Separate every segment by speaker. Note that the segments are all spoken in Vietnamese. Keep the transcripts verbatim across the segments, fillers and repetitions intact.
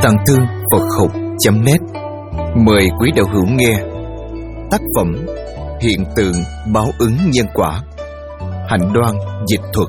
Speaker 1: Tàng Thư Phật Học chấm net mời quý đạo hữu nghe tác phẩm Hiện tượng báo ứng nhân quả, Hạnh Đoan dịch thuật.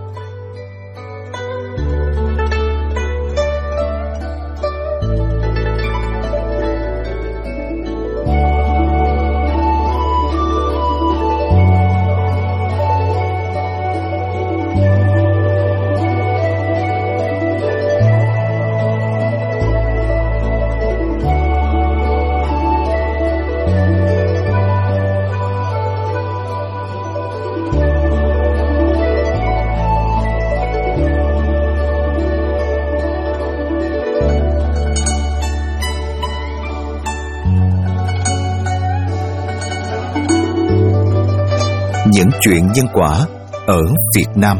Speaker 1: Những chuyện nhân quả ở Việt Nam.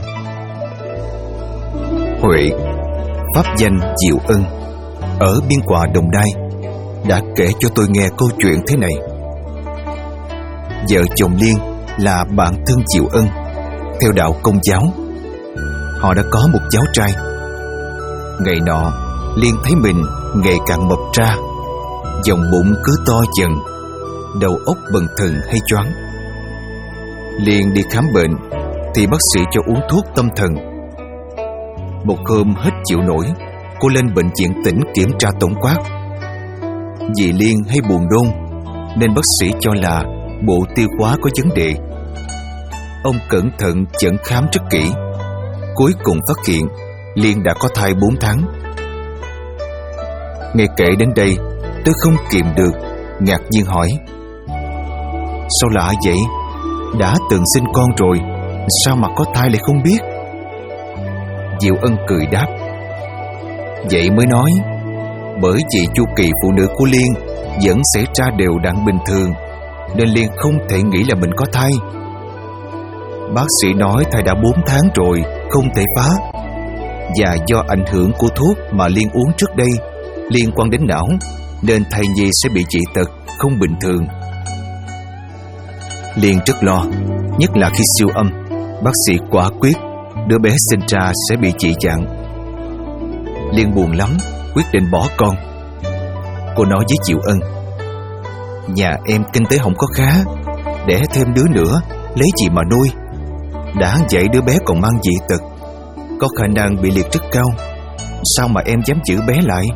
Speaker 1: Huệ, pháp danh Diệu Ân, ở Biên Hòa Đồng Nai, đã kể cho tôi nghe câu chuyện thế này. Vợ chồng Liên là bạn thân Diệu Ân, theo đạo Công giáo. Họ đã có một cháu trai. Ngày nọ, Liên thấy mình ngày càng mập ra, vòng bụng cứ to dần, đầu óc bần thần hay choáng. Liên đi khám bệnh thì bác sĩ cho uống thuốc tâm thần. Một hôm hết chịu nổi, cô lên bệnh viện tỉnh kiểm tra tổng quát. Vì Liên hay buồn nôn nên bác sĩ cho là bộ tiêu hóa có vấn đề. Ông cẩn thận chẩn khám rất kỹ, cuối cùng phát hiện Liên đã có thai bốn tháng. Nghe kể đến đây, tôi không kìm được, ngạc nhiên hỏi: sao lạ vậy? Đã từng sinh con rồi, sao mà có thai lại không biết? Diệu Ân cười đáp: vậy mới nói, bởi vì chu kỳ phụ nữ của Liên vẫn xảy ra đều đặn bình thường, nên Liên không thể nghĩ là mình có thai. Bác sĩ nói thai đã bốn tháng rồi, không thể phá. Và do ảnh hưởng của thuốc mà Liên uống trước đây liên quan đến não, nên thai nhi sẽ bị dị tật, không bình thường. Liên rất lo, nhất là khi siêu âm, bác sĩ quả quyết đứa bé sinh ra sẽ bị dị dạng. Liên buồn lắm, quyết định bỏ con. Cô nói với Diệu Ân: nhà em kinh tế không có khá, đẻ thêm đứa nữa lấy gì mà nuôi? Đã vậy đứa bé còn mang dị tật, có khả năng bị liệt rất cao, sao mà em dám giữ bé lại?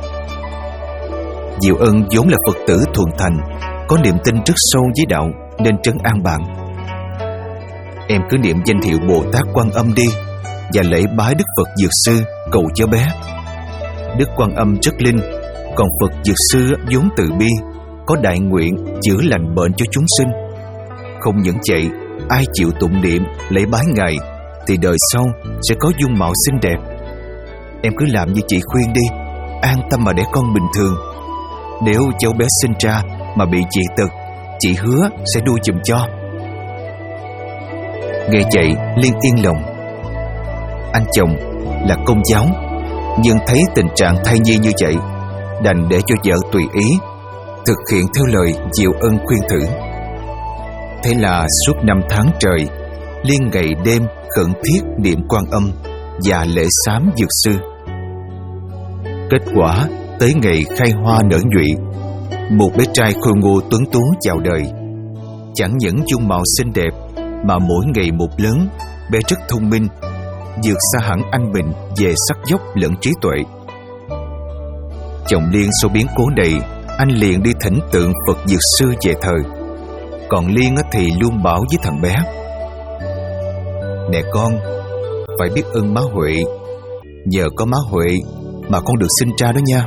Speaker 1: Diệu Ân vốn là Phật tử thuần thành, có niềm tin rất sâu với đạo, nên trấn an bạn: em cứ niệm danh hiệu Bồ Tát Quan Âm đi, và lễ bái Đức Phật Dược Sư cầu cho bé. Đức Quan Âm rất linh, còn Phật Dược Sư vốn từ bi, có đại nguyện chữa lành bệnh cho chúng sinh. Không những vậy, ai chịu tụng niệm lễ bái Ngài thì đời sau sẽ có dung mạo xinh đẹp. Em cứ làm như chị khuyên đi, an tâm mà đẻ con bình thường. Nếu cháu bé sinh ra mà bị dị tật, chị hứa sẽ nuôi giùm cho. Nghe vậy, Liên yên lòng. Anh chồng là Công giáo, nhưng thấy tình trạng thai nhi như vậy, đành để cho vợ tùy ý, thực hiện theo lời Diệu Ân khuyên thử. Thế là suốt năm tháng trời, Liên ngày đêm khẩn thiết niệm Quan Âm và lễ sám Dược Sư. Kết quả tới ngày khai hoa nở nhụy, một bé trai khôi ngô tuấn tú chào đời. Chẳng những dung mạo xinh đẹp, mà mỗi ngày một lớn, bé rất thông minh, vượt xa hẳn anh mình về sắc dốc lẫn trí tuệ. Chồng Liên sau biến cố này, anh liền đi thỉnh tượng Phật Dược Sư về thờ. Còn Liên thì luôn bảo với thằng bé: nè con, phải biết ơn má Huệ, nhờ có má Huệ mà con được sinh ra đó nha.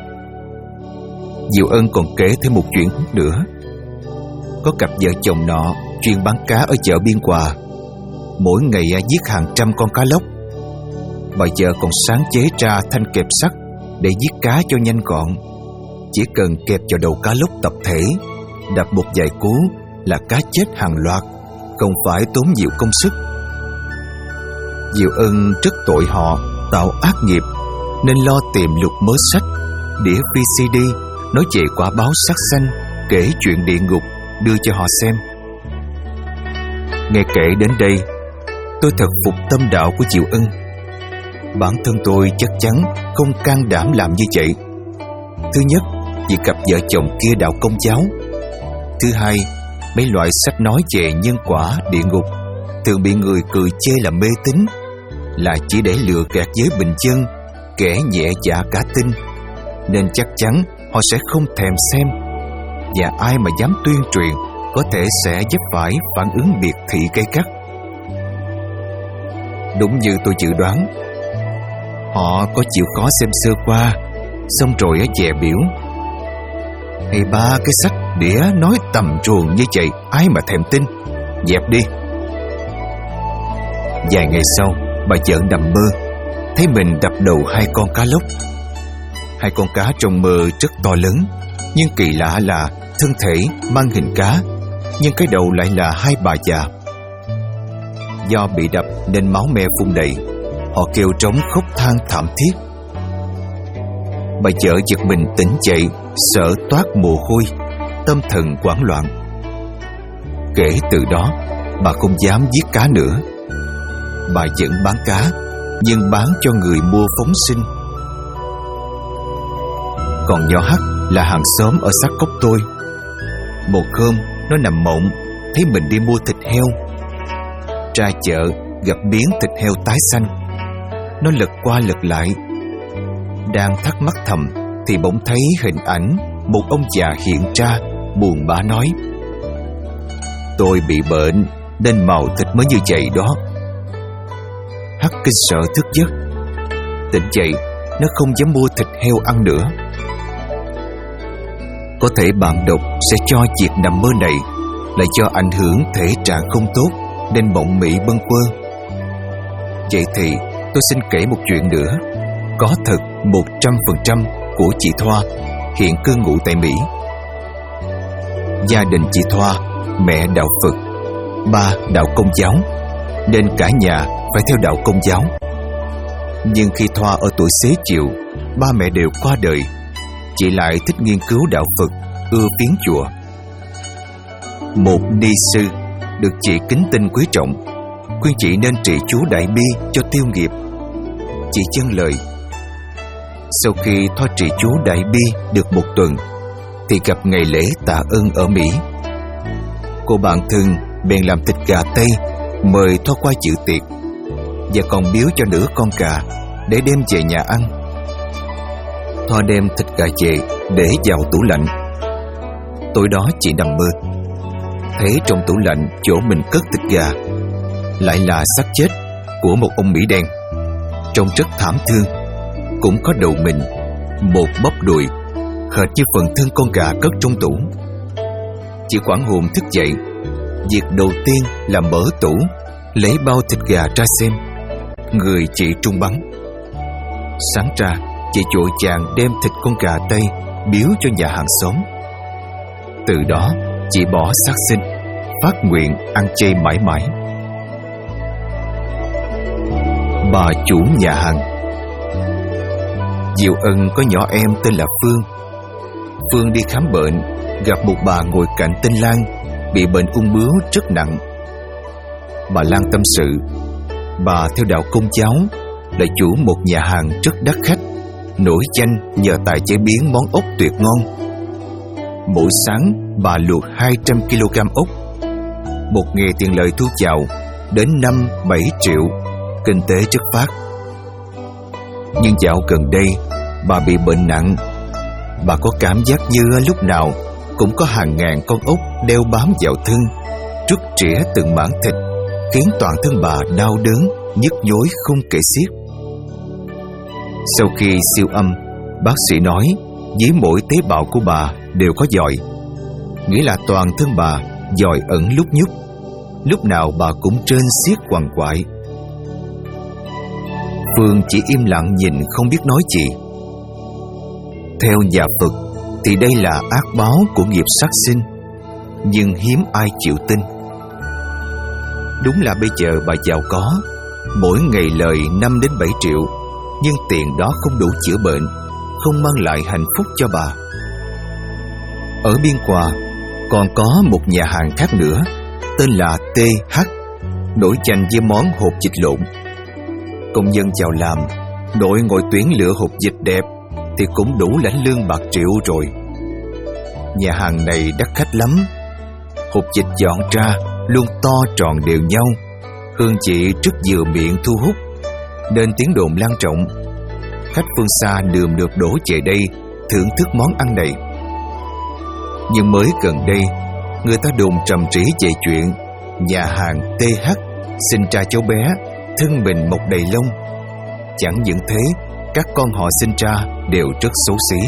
Speaker 1: Diệu Ân còn kể thêm một chuyện nữa. Có cặp vợ chồng nọ chuyên bán cá ở chợ Biên Hòa, mỗi ngày giết hàng trăm con cá lóc. Bà vợ còn sáng chế ra thanh kẹp sắt để giết cá cho nhanh gọn. Chỉ cần kẹp vào đầu cá lóc tập thể, đập một vài cú là cá chết hàng loạt, không phải tốn nhiều công sức. Diệu Ân rất tội họ tạo ác nghiệp, nên lo tìm lục mớ sách, đĩa vê xê đê nói về quả báo sát sanh, kể chuyện địa ngục đưa cho họ xem. Nghe kể đến đây, tôi thật phục tâm đạo của Diệu Ân. bản thân tôi chắc chắn không can đảm làm như vậy. Thứ nhất, vì cặp vợ chồng kia đạo Công giáo. Thứ hai, mấy loại sách nói về nhân quả, địa ngục thường bị người cười chê là mê tín, là chỉ để lừa gạt giới bình dân, kẻ nhẹ dạ cả tin, nên chắc chắn họ sẽ không thèm xem. Và ai mà dám tuyên truyền có thể sẽ vấp phải phản ứng biệt thị gay gắt. Đúng như tôi dự đoán, họ có chịu khó xem sơ qua, xong rồi ở chè biểu: "Hay ba cái sách đĩa nói tầm ruồng như vậy, ai mà thèm tin, dẹp đi." Vài ngày sau, bà vợ nằm mơ thấy mình đập đầu hai con cá lóc. Hai con cá trong mơ rất to lớn, nhưng kỳ lạ là thân thể mang hình cá, nhưng cái đầu lại là hai bà già. Do bị đập nên máu me phun đầy, họ kêu trống khóc than thảm thiết. Bà vợ giật mình tỉnh dậy, sợ toát mồ hôi, tâm thần hoảng loạn. Kể từ đó, bà không dám giết cá nữa. Bà vẫn bán cá, nhưng bán cho người mua phóng sinh. Còn nhỏ Hắc là hàng xóm ở sát cốc tôi. Một hôm, nó nằm mộng thấy mình đi mua thịt heo. Ra chợ gặp miếng thịt heo tái xanh. Nó lật qua lật lại, đang thắc mắc thầm thì bỗng thấy hình ảnh một ông già hiện ra, buồn bã nói: "Tôi bị bệnh nên màu thịt mới như vậy đó." Hắc kinh sợ thức giấc. Tỉnh dậy, nó không dám mua thịt heo ăn nữa. Có thể bạn đọc sẽ cho việc nằm mơ này là do ảnh hưởng thể trạng không tốt nên mộng mị bâng quơ. Vậy thì tôi xin kể một chuyện nữa. Có thật một trăm phần trăm của chị Thoa hiện cư ngụ tại Mỹ. Gia đình chị Thoa, mẹ đạo Phật, ba đạo Công giáo, nên cả nhà phải theo đạo Công giáo. Nhưng khi Thoa ở tuổi xế chiều, ba mẹ đều qua đời, chị lại thích nghiên cứu đạo Phật, ưa viếng chùa. Một ni sư được chị kính tin quý trọng khuyên chị nên trì chú Đại Bi cho tiêu nghiệp. Chị vâng lời. Sau khi Thoa trì chú Đại Bi được một tuần thì gặp ngày lễ tạ ơn ở Mỹ. Cô bạn thân bèn làm thịt gà Tây mời Thoa qua dự tiệc, và còn biếu cho nửa con gà để đem về nhà ăn. Thoa đem thịt gà về để vào tủ lạnh. Tối đó chị nằm mơ thấy trong tủ lạnh chỗ mình cất thịt gà lại là xác chết của một ông Mỹ đen, trông rất thảm thương, cũng có đầu mình, một bắp đùi, hệt như phần thân con gà cất trong tủ. Chị hoảng hồn thức dậy. Việc đầu tiên là mở tủ, lấy bao thịt gà ra xem. Người chị trung bắn. Sáng ra, chị vội vàng đem thịt con gà Tây biếu cho nhà hàng xóm. Từ đó, chị bỏ sát sinh, phát nguyện ăn chay mãi mãi. Bà chủ nhà hàng. Diệu Ân có nhỏ em tên là Phương. Phương đi khám bệnh, gặp một bà ngồi cạnh tên Lan, bị bệnh ung bướu rất nặng. Bà Lan tâm sự, bà theo đạo Công giáo, là chủ một nhà hàng rất đắt khách, nổi danh nhờ tài chế biến món ốc tuyệt ngon. Mỗi sáng bà luộc hai trăm ki lô gam ốc, một nghề tiền lợi thu vào đến năm bảy triệu, kinh tế rất phát. Nhưng dạo gần đây bà bị bệnh nặng. Bà có cảm giác như lúc nào cũng có hàng ngàn con ốc đeo bám vào thân, trút trĩa từng mảng thịt, khiến toàn thân bà đau đớn, nhức nhối không kể xiết. Sau khi siêu âm, bác sĩ nói dưới mỗi tế bào của bà đều có giòi, nghĩa là toàn thân bà giòi ẩn lúc nhúc, lúc nào bà cũng trên xiết quằn quại. Phương chỉ im lặng nhìn không biết nói gì. Theo nhà Phật thì đây là ác báo của nghiệp sát sinh, nhưng hiếm ai chịu tin. Đúng là bây giờ bà giàu có, mỗi ngày lời năm đến bảy triệu, nhưng tiền đó không đủ chữa bệnh, không mang lại hạnh phúc cho bà. Ở Biên Hòa còn có một nhà hàng khác nữa, tên là tê hát, nổi danh với món hột vịt lộn. Công nhân vào làm Đội ngồi tuyển lựa hộp dịch đẹp thì cũng đủ lãnh lương bạc triệu rồi. Nhà hàng này đắt khách lắm. Hộp dịch dọn ra luôn to tròn đều nhau, hương vị rất vừa miệng thu hút, nên tiếng đồn lan rộng. Khách phương xa nườm nượp đổ về đây thưởng thức món ăn này. Nhưng mới gần đây, người ta đồn trầm trĩ về chuyện nhà hàng tê hát sinh ra cháu bé thân mình mọc đầy lông. Chẳng những thế, các con họ sinh ra đều rất xấu xí.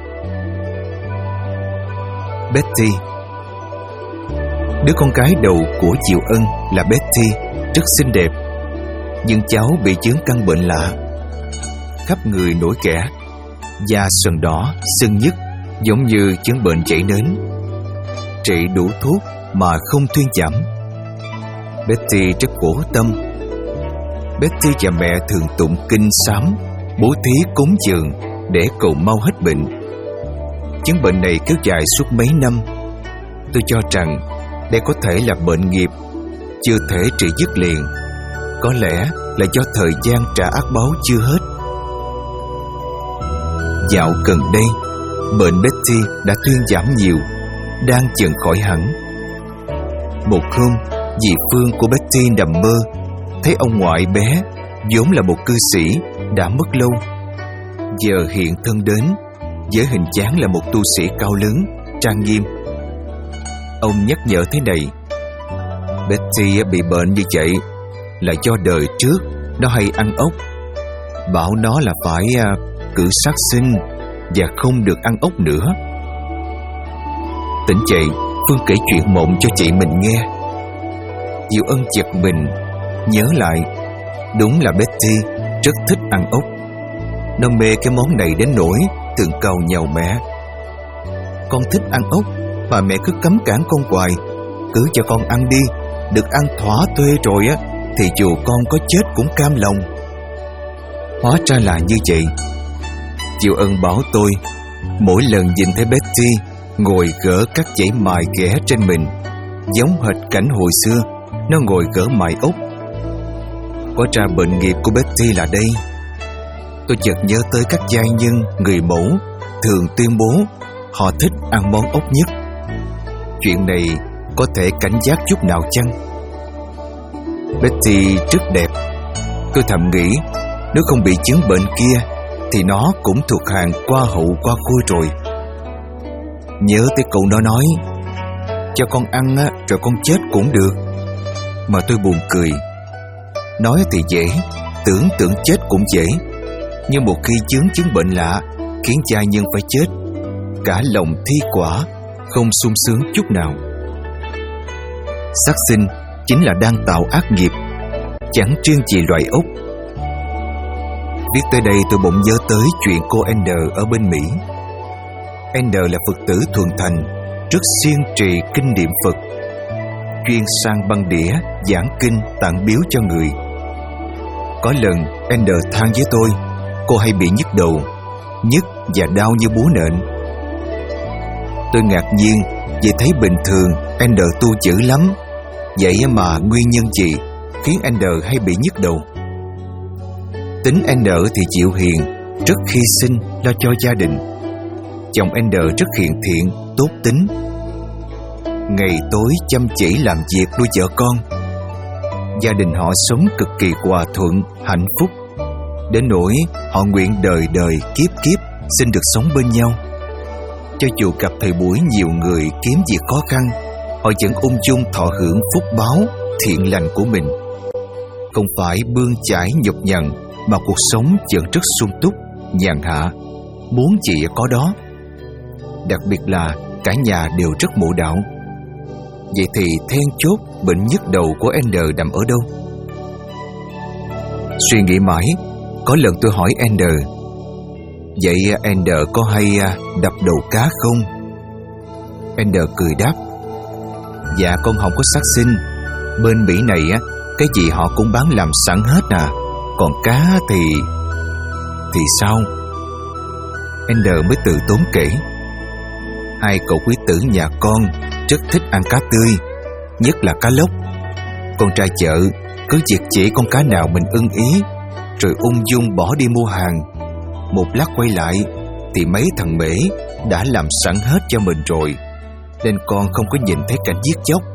Speaker 1: Betty, đứa con gái đầu của Diệu Ân là Betty, rất xinh đẹp. Nhưng cháu bị chứng căn bệnh lạ, khắp người nổi ghẻ, da sần đỏ, sưng nhức, giống như chứng bệnh chảy nến. Trị đủ thuốc mà không thuyên giảm. Betty rất khổ tâm. Betty và mẹ thường tụng kinh sám, bố thí cúng dường để cầu mau hết bệnh. Chứng bệnh này kéo dài suốt mấy năm. Tôi cho rằng đây có thể là bệnh nghiệp, chưa thể trị dứt liền. Có lẽ là do thời gian trả ác báo chưa hết. Dạo gần đây, bệnh Betty đã thuyên giảm nhiều, đang dần khỏi hẳn. Một hôm, dì Phương của Betty nằm mơ thấy ông ngoại bé, vốn là một cư sĩ, đã mất lâu, giờ hiện thân đến với hình dáng là một tu sĩ cao lớn, trang nghiêm. Ông nhắc nhở thế này: Betty bị bệnh như vậy là do đời trước nó hay ăn ốc. Bảo nó là phải cử sát sinh và không được ăn ốc nữa. Tỉnh dậy, Phương kể chuyện mộng cho chị mình nghe. Diệu Ân giật mình, nhớ lại, đúng là Betty rất thích ăn ốc. Nó mê cái món này đến nỗi thường cầu nhàu mẹ: con thích ăn ốc mà mẹ cứ cấm cản con hoài, cứ cho con ăn đi, được ăn thỏa thuê rồi á thì dù con có chết cũng cam lòng. Hóa ra là như vậy. Diệu Ân bảo tôi, mỗi lần nhìn thấy Betty ngồi gỡ các dãy mài ghẻ trên mình, giống hệt cảnh hồi xưa nó ngồi gỡ mài ốc. Có ra bệnh nghiệp của Betty là đây. Tôi chợt nhớ tới các giai nhân, người mẫu thường tuyên bố họ thích ăn món ốc nhất. Chuyện này có thể cảnh giác chút nào chăng? Betty rất đẹp. Tôi thầm nghĩ, nếu không bị chứng bệnh kia thì nó cũng thuộc hàng qua hậu qua khui rồi. Nhớ tới câu nó nói, cho con ăn á, rồi con chết cũng được. Mà tôi buồn cười. Nói thì dễ, tưởng tượng chết cũng dễ. Nhưng một khi chứng chứng bệnh lạ khiến giai nhân phải chết, cả lòng thi quả, không sung sướng chút nào. Sát sinh chính là đang tạo ác nghiệp, chẳng riêng gì loài ốc. Viết tới đây tôi bỗng nhớ tới chuyện cô N ở bên Mỹ. N là Phật tử thuần thành, rất siêng trì kinh niệm Phật, chuyên sang băng đĩa giảng kinh tặng biếu cho người. Có lần N than với tôi, cô hay bị nhức đầu, nhức và đau như búa nện. Tôi ngạc nhiên vì thấy bình thường N tu dữ lắm, vậy mà nguyên nhân gì khiến N hay bị nhức đầu? Tính N thì dịu hiền, rất hy sinh lo cho gia đình. Chồng N rất hiền thiện, tốt tính, ngày tối chăm chỉ làm việc nuôi vợ con. Gia đình họ sống cực kỳ hòa thuận, hạnh phúc, đến nỗi họ nguyện đời đời kiếp kiếp xin được sống bên nhau. Cho dù gặp thời buổi nhiều người kiếm việc khó khăn, họ vẫn ung dung thọ hưởng phúc báo thiện lành của mình. Không phải bươn chải nhọc nhằn, mà cuộc sống vẫn rất sung túc, nhàn hạ, muốn gì có đó. Đặc biệt là cả nhà đều rất mộ đạo. Vậy thì then chốt bệnh nhức đầu của N nằm ở đâu? Suy nghĩ mãi, có lần tôi hỏi N, vậy N có hay đập đầu cá không? N cười đáp, dạ con không có sát sinh. Bên Mỹ này á, cái gì họ cũng bán làm sẵn hết à. Còn cá thì... Thì sao? N mới từ tốn kể, hai cậu quý tử nhà con rất thích ăn cá tươi, nhất là cá lóc. Con ra chợ cứ việc chỉ con cá nào mình ưng ý, rồi ung dung bỏ đi mua hàng. Một lát quay lại thì mấy thằng Mễ đã làm sẵn hết cho mình rồi, nên con không có nhìn thấy cảnh giết chóc.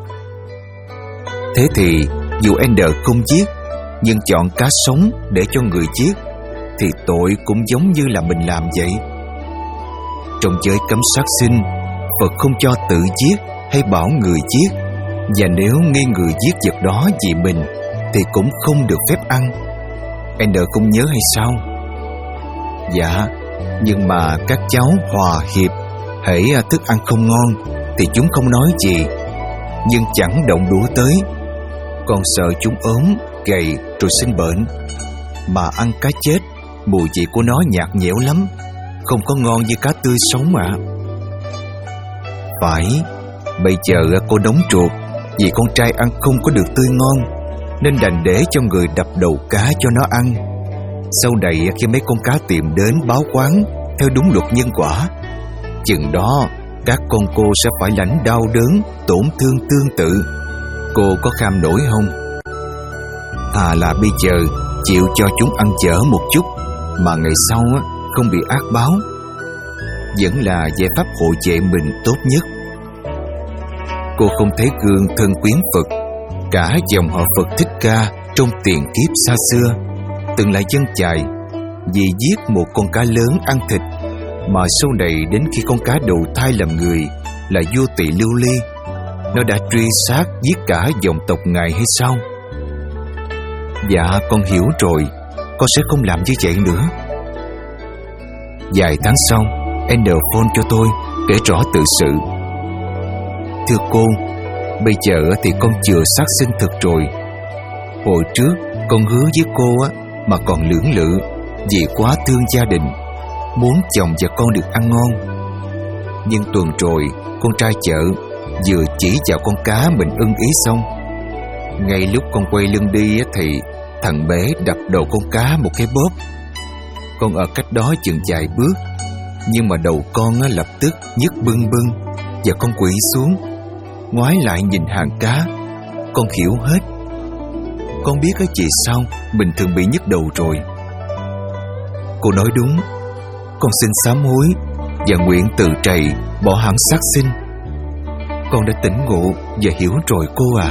Speaker 1: Thế thì dù Ender không giết, nhưng chọn cá sống để cho người giết thì tội cũng giống như là mình làm vậy. Trong giới cấm sát sinh, Phật không cho tự giết hay bảo người giết, và nếu nghi người giết vật đó vì mình thì cũng không được phép ăn. Ender không nhớ hay sao? Dạ, nhưng mà các cháu hòa hiệp, hễ thức ăn không ngon thì chúng không nói gì, nhưng chẳng động đũa tới. Con sợ chúng ốm, gầy rồi sinh bệnh. Mà ăn cá chết, mùi vị của nó nhạt nhẽo lắm, không có ngon như cá tươi sống ạ. À. Phải, bây giờ cô đóng ruột vì con trai ăn không có được tươi ngon, nên đành để cho người đập đầu cá cho nó ăn. Sau này khi mấy con cá tìm đến báo quán theo đúng luật nhân quả, chừng đó các con cô sẽ phải lãnh đau đớn, tổn thương tương tự. Cô có kham nổi không? Thà là bây giờ chịu cho chúng ăn dở một chút, mà ngày sau không bị ác báo, vẫn là giải pháp hộ vệ mình tốt nhất. Cô không thấy gương thân quyến Phật, cả dòng họ Phật Thích Ca trong tiền kiếp xa xưa từng là dân chài vì giết một con cá lớn ăn thịt, mà sau này đến khi con cá đầu thai làm người là vua Tỳ Lưu Ly, nó đã truy sát giết cả dòng tộc ngài hay sao? Dạ, con hiểu rồi, con sẽ không làm như vậy nữa. Vài tháng sau, Ender phone cho tôi kể rõ tự sự. Thưa cô, bây giờ thì con chừa sát sinh thực rồi. Hồi trước con hứa với cô á mà còn lưỡng lự vì quá thương gia đình, muốn chồng và con được ăn ngon. Nhưng tuần rồi con trai chợ vừa chỉ vào con cá mình ưng ý xong, ngay lúc con quay lưng đi thì thằng bé đập đầu con cá một cái bóp. Con ở cách đó chừng vài bước, nhưng mà đầu con lập tức nhức bưng bưng, và con quỵ xuống ngoái lại nhìn hàng cá. Con hiểu hết. Con biết cái gì sao mình thường bị nhức đầu rồi. Cô nói đúng. Con xin sám hối và nguyện từ trầy bỏ hẳn sát sinh. Con đã tỉnh ngộ và hiểu rồi cô à.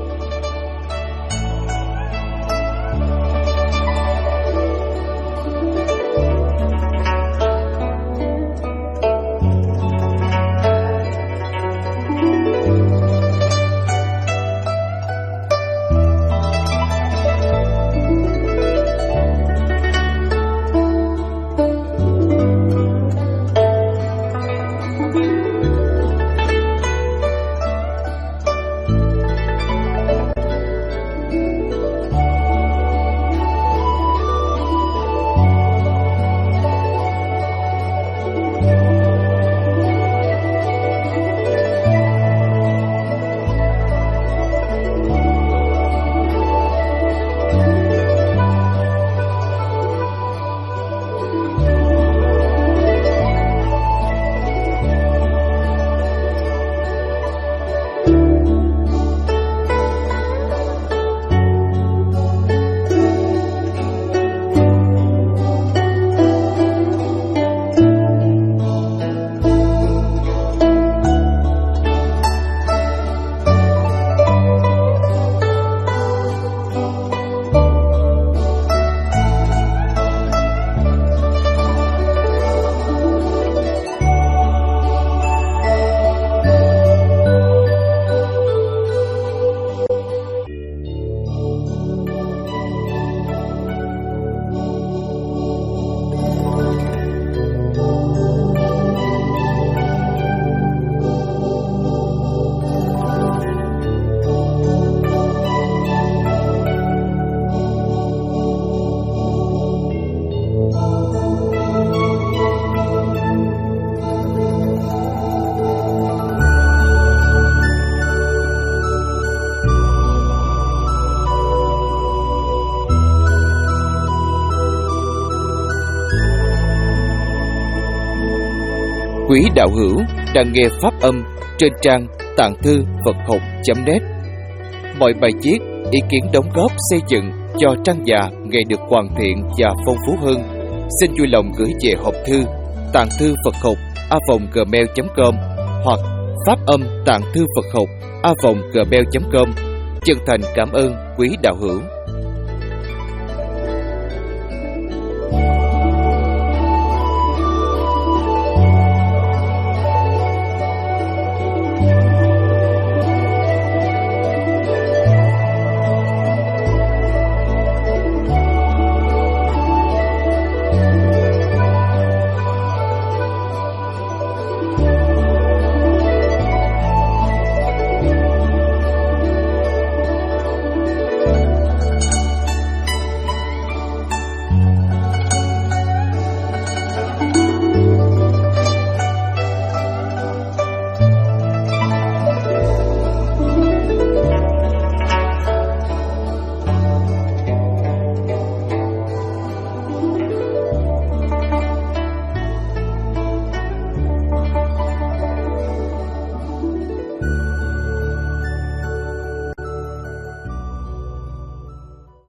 Speaker 2: Quý đạo hữu đang nghe pháp âm trên trang tạng thư Phật học chấm net. Mọi bài viết, ý kiến đóng góp xây dựng cho Trang Già ngày được hoàn thiện và phong phú hơn, xin vui lòng gửi về hộp thư tạng thư Phật học a vòng gmail chấm com hoặc phát âm tạng thư Phật học a vòng gmail chấm com. Chân thành cảm ơn quý đạo hữu.